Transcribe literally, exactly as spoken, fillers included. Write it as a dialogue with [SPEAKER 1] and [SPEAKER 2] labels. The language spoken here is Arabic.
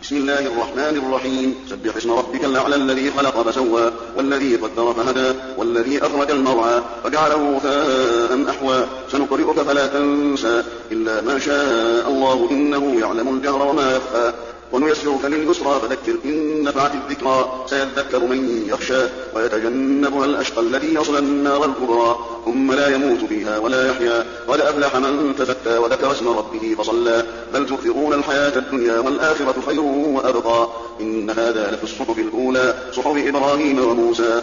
[SPEAKER 1] بسم الله الرحمن الرحيم سبح اسم ربك الأعلى الذي خلق فسوى والذي قدر فهدى والذي أخرج المرعى فجعله غثاء أحوى سنقرئك فلا تنسى إلا ما شاء الله إنه يعلم الجهر وما يخفى ونيسرك لليسرى فذكر إن نفعت الذكرى سيذكر من يخشى ويتجنبها الأشقى الذي يصلى النار الكبرى ثم لا يموت فيها ولا يحيا قد أفلح من تزكى وذكر اسم ربه فصلى بل تؤثرون الحياة الدنيا والآخرة خير وأبقى إن هذا لفي الصحف الأولى صحف إبراهيم وموسى